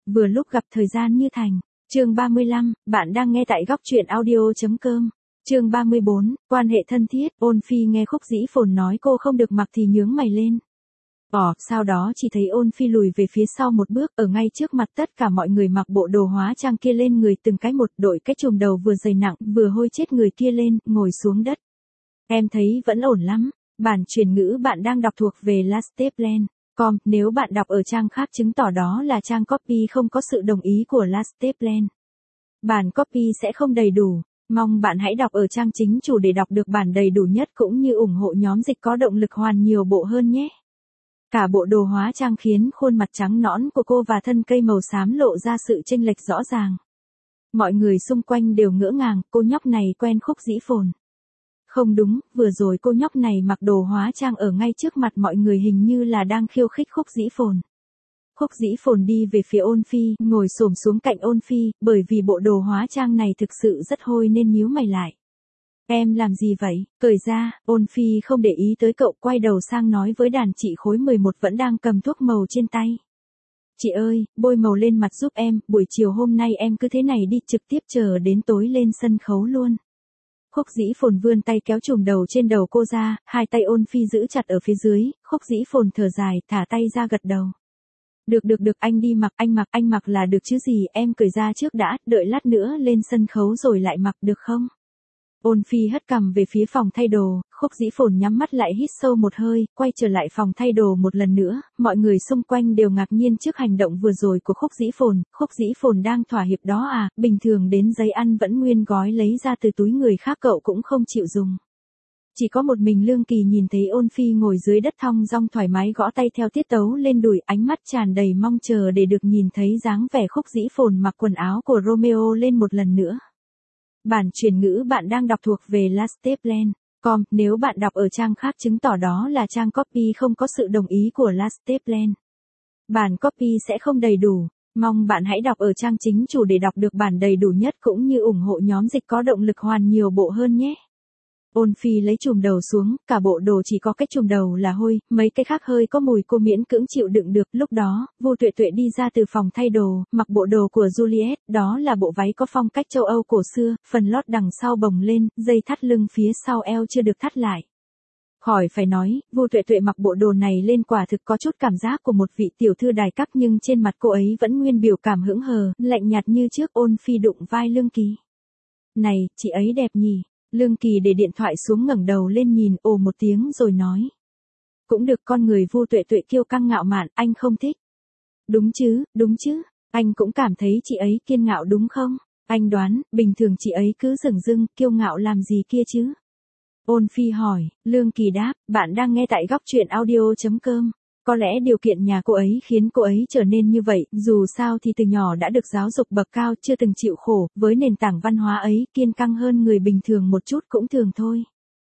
vừa lúc gặp thời gian như thành. Chương 35, bạn đang nghe tại góc truyện audio.com. Chương 34, quan hệ thân thiết. Ôn Phi nghe Khúc Dĩ Phồn nói cô không được mặc thì nhướng mày lên. Sau đó chỉ thấy Ôn Phi lùi về phía sau một bước, ở ngay trước mặt tất cả mọi người mặc bộ đồ hóa trang kia lên người từng cái một, đội cái trùm đầu vừa dày nặng vừa hôi chết người kia lên, ngồi xuống đất. Em thấy vẫn ổn lắm. Bản truyền ngữ bạn đang đọc thuộc về lasteplan.com, nếu bạn đọc ở trang khác chứng tỏ đó là trang copy không có sự đồng ý của Lasteplan. Bản copy sẽ không đầy đủ. Mong bạn hãy đọc ở trang chính chủ để đọc được bản đầy đủ nhất cũng như ủng hộ nhóm dịch có động lực hoàn nhiều bộ hơn nhé. Cả bộ đồ hóa trang khiến khuôn mặt trắng nõn của cô và thân cây màu xám lộ ra sự chênh lệch rõ ràng. Mọi người xung quanh đều ngỡ ngàng, cô nhóc này quen Khúc Dĩ Phồn. Không đúng, vừa rồi cô nhóc này mặc đồ hóa trang ở ngay trước mặt mọi người hình như là đang khiêu khích Khúc Dĩ Phồn. Khúc Dĩ Phồn đi về phía Ôn Phi, ngồi xổm xuống cạnh Ôn Phi, bởi vì bộ đồ hóa trang này thực sự rất hôi nên nhíu mày lại. Em làm gì vậy? Cởi ra. Ôn Phi không để ý tới cậu, quay đầu sang nói với đàn chị khối 11 vẫn đang cầm thuốc màu trên tay. Chị ơi, bôi màu lên mặt giúp em, buổi chiều hôm nay em cứ thế này đi, trực tiếp chờ đến tối lên sân khấu luôn. Khúc Dĩ Phồn vươn tay kéo chùm đầu trên đầu cô ra, hai tay Ôn Phi giữ chặt ở phía dưới, Khúc Dĩ Phồn thở dài, thả tay ra gật đầu. Được, anh đi mặc, anh mặc là được chứ gì, em cởi ra trước đã, đợi lát nữa lên sân khấu rồi lại mặc được không? Ôn Phi hất cằm về phía phòng thay đồ, Khúc Dĩ Phồn nhắm mắt lại hít sâu một hơi, quay trở lại phòng thay đồ một lần nữa, mọi người xung quanh đều ngạc nhiên trước hành động vừa rồi của Khúc Dĩ Phồn đang thỏa hiệp đó à, bình thường đến giấy ăn vẫn nguyên gói lấy ra từ túi người khác cậu cũng không chịu dùng. Chỉ có một mình Lương Kỳ nhìn thấy Ôn Phi ngồi dưới đất thong dong thoải mái gõ tay theo tiết tấu lên đùi, ánh mắt tràn đầy mong chờ để được nhìn thấy dáng vẻ Khúc Dĩ Phồn mặc quần áo của Romeo lên một lần nữa. Bản truyền ngữ bạn đang đọc thuộc về Lasteplan.com, nếu bạn đọc ở trang khác chứng tỏ đó là trang copy không có sự đồng ý của Lasteplan. Bản copy sẽ không đầy đủ. Mong bạn hãy đọc ở trang chính chủ để đọc được bản đầy đủ nhất cũng như ủng hộ nhóm dịch có động lực hoàn nhiều bộ hơn nhé. Ôn Phi lấy chùm đầu xuống, cả bộ đồ chỉ có cái chùm đầu là hôi, mấy cái khác hơi có mùi cô miễn cưỡng chịu đựng được. Lúc đó, Vu Tuệ Tuệ đi ra từ phòng thay đồ, mặc bộ đồ của Juliet, đó là bộ váy có phong cách châu Âu cổ xưa, phần lót đằng sau bồng lên, dây thắt lưng phía sau eo chưa được thắt lại. Khỏi phải nói, Vu Tuệ Tuệ mặc bộ đồ này lên quả thực có chút cảm giác của một vị tiểu thư đài các nhưng trên mặt cô ấy vẫn nguyên biểu cảm hững hờ, lạnh nhạt như trước. Ôn Phi đụng vai Lương Kỳ. Này, chị ấy đẹp nhỉ? Lương Kỳ để điện thoại xuống ngẩng đầu lên nhìn, ồ một tiếng rồi nói. Cũng được, con người Vu Tuệ Tuệ kiêu căng ngạo mạn, anh không thích. Đúng chứ, anh cũng cảm thấy chị ấy kiên ngạo đúng không? Anh đoán, bình thường chị ấy cứ dửng dưng, kiêu ngạo làm gì kia chứ? Ôn Phi hỏi, Lương Kỳ đáp, bạn đang nghe tại góc truyện audio.com. Có lẽ điều kiện nhà cô ấy khiến cô ấy trở nên như vậy, dù sao thì từ nhỏ đã được giáo dục bậc cao, chưa từng chịu khổ, với nền tảng văn hóa ấy, kiên căng hơn người bình thường một chút cũng thường thôi.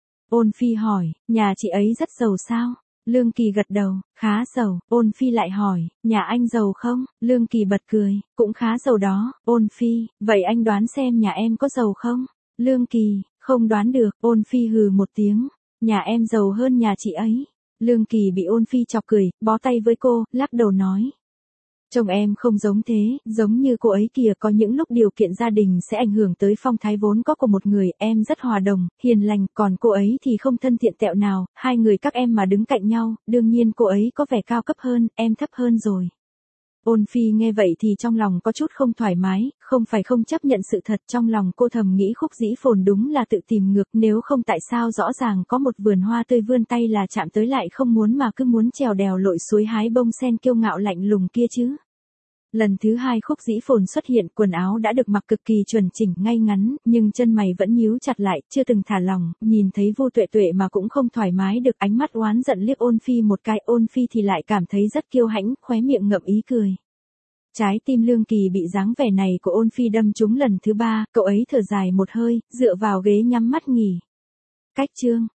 Ôn Phi hỏi, nhà chị ấy rất giàu sao? Lương Kỳ gật đầu, khá giàu. Ôn Phi lại hỏi, nhà anh giàu không? Lương Kỳ bật cười, cũng khá giàu đó. Ôn Phi, vậy anh đoán xem nhà em có giàu không? Lương Kỳ, không đoán được. Ôn Phi hừ một tiếng, nhà em giàu hơn nhà chị ấy. Lương Kỳ bị Ôn Phi chọc cười, bó tay với cô, lắc đầu nói. Chồng em không giống thế, giống như cô ấy kìa, có những lúc điều kiện gia đình sẽ ảnh hưởng tới phong thái vốn có của một người, em rất hòa đồng, hiền lành, còn cô ấy thì không thân thiện tẹo nào, hai người các em mà đứng cạnh nhau, đương nhiên cô ấy có vẻ cao cấp hơn, em thấp hơn rồi. Ôn Phi nghe vậy thì trong lòng có chút không thoải mái, không phải không chấp nhận sự thật, trong lòng cô thầm nghĩ Khúc Dĩ Phồn đúng là tự tìm ngược, nếu không tại sao rõ ràng có một vườn hoa tươi vươn tay là chạm tới lại không muốn mà cứ muốn trèo đèo lội suối hái bông sen kiêu ngạo lạnh lùng kia chứ. Lần thứ hai Khúc Dĩ Phồn xuất hiện, quần áo đã được mặc cực kỳ chuẩn chỉnh ngay ngắn, nhưng chân mày vẫn nhíu chặt lại, chưa từng thả lỏng, nhìn thấy Vu Tuệ Tuệ mà cũng không thoải mái được, ánh mắt oán giận liếc Ôn Phi một cái, Ôn Phi thì lại cảm thấy rất kiêu hãnh, khóe miệng ngậm ý cười. Trái tim Lương Kỳ bị dáng vẻ này của Ôn Phi đâm trúng lần thứ ba, cậu ấy thở dài một hơi, dựa vào ghế nhắm mắt nghỉ. Cách chương